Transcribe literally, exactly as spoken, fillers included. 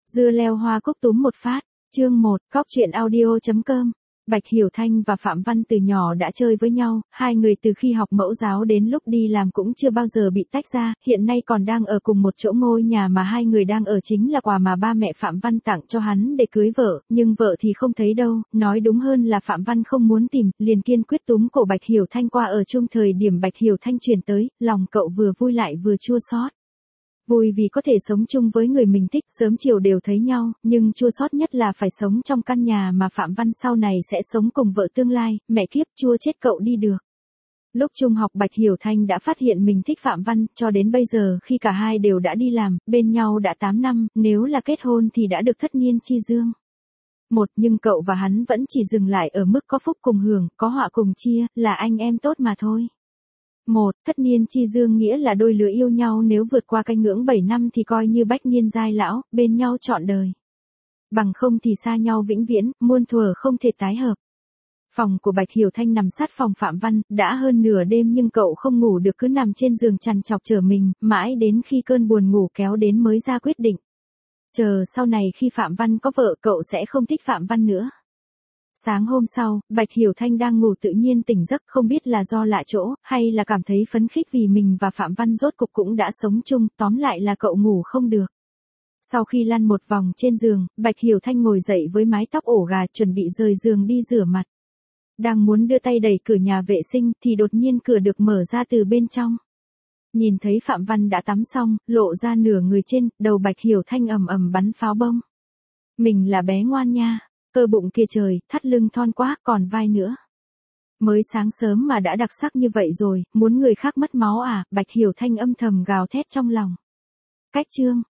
Dưa leo hoa cúc túm một phát, chương một, cóc truyện audio chấm com. Bạch Hiểu Thanh và Phạm Văn từ nhỏ đã chơi với nhau, hai người từ khi học mẫu giáo đến lúc đi làm cũng chưa bao giờ bị tách ra, hiện nay còn đang ở cùng một chỗ. Ngôi nhà mà hai người đang ở chính là quà mà ba mẹ Phạm Văn tặng cho hắn để cưới vợ, nhưng vợ thì không thấy đâu, nói đúng hơn là Phạm Văn không muốn tìm, liền kiên quyết túm cổ Bạch Hiểu Thanh qua ở chung. Thời điểm Bạch Hiểu Thanh chuyển tới, lòng cậu vừa vui lại vừa chua xót. Vui vì có thể sống chung với người mình thích, sớm chiều đều thấy nhau, nhưng chua xót nhất là phải sống trong căn nhà mà Phạm Văn sau này sẽ sống cùng vợ tương lai, mẹ kiếp, chua chết cậu đi được. Lúc trung học Bạch Hiểu Thanh đã phát hiện mình thích Phạm Văn, cho đến bây giờ khi cả hai đều đã đi làm, bên nhau đã tám năm, nếu là kết hôn thì đã được thất niên chi dương. Một, nhưng cậu và hắn vẫn chỉ dừng lại ở mức có phúc cùng hưởng, có họa cùng chia, là anh em tốt mà thôi. Một, thất niên chi dương nghĩa là đôi lứa yêu nhau nếu vượt qua cái ngưỡng bảy năm thì coi như bách niên giai lão, bên nhau trọn đời. Bằng không thì xa nhau vĩnh viễn, muôn thuở không thể tái hợp. Phòng của Bạch Hiểu Thanh nằm sát phòng Phạm Văn, đã hơn nửa đêm nhưng cậu không ngủ được, cứ nằm trên giường trằn trọc chờ mình, mãi đến khi cơn buồn ngủ kéo đến mới ra quyết định. Chờ sau này khi Phạm Văn có vợ cậu sẽ không thích Phạm Văn nữa. Sáng hôm sau, Bạch Hiểu Thanh đang ngủ tự nhiên tỉnh giấc, không biết là do lạ chỗ, hay là cảm thấy phấn khích vì mình và Phạm Văn rốt cục cũng đã sống chung, tóm lại là cậu ngủ không được. Sau khi lăn một vòng trên giường, Bạch Hiểu Thanh ngồi dậy với mái tóc ổ gà, chuẩn bị rời giường đi rửa mặt. Đang muốn đưa tay đẩy cửa nhà vệ sinh thì đột nhiên cửa được mở ra từ bên trong. Nhìn thấy Phạm Văn đã tắm xong, lộ ra nửa người trên, đầu Bạch Hiểu Thanh ầm ầm bắn pháo bông. Mình là bé ngoan nha. Cơ bụng kia trời, thắt lưng thon quá, còn vai nữa. Mới sáng sớm mà đã đặc sắc như vậy rồi, muốn người khác mất máu à, Bạch Hiểu Thanh âm thầm gào thét trong lòng. Cách chương,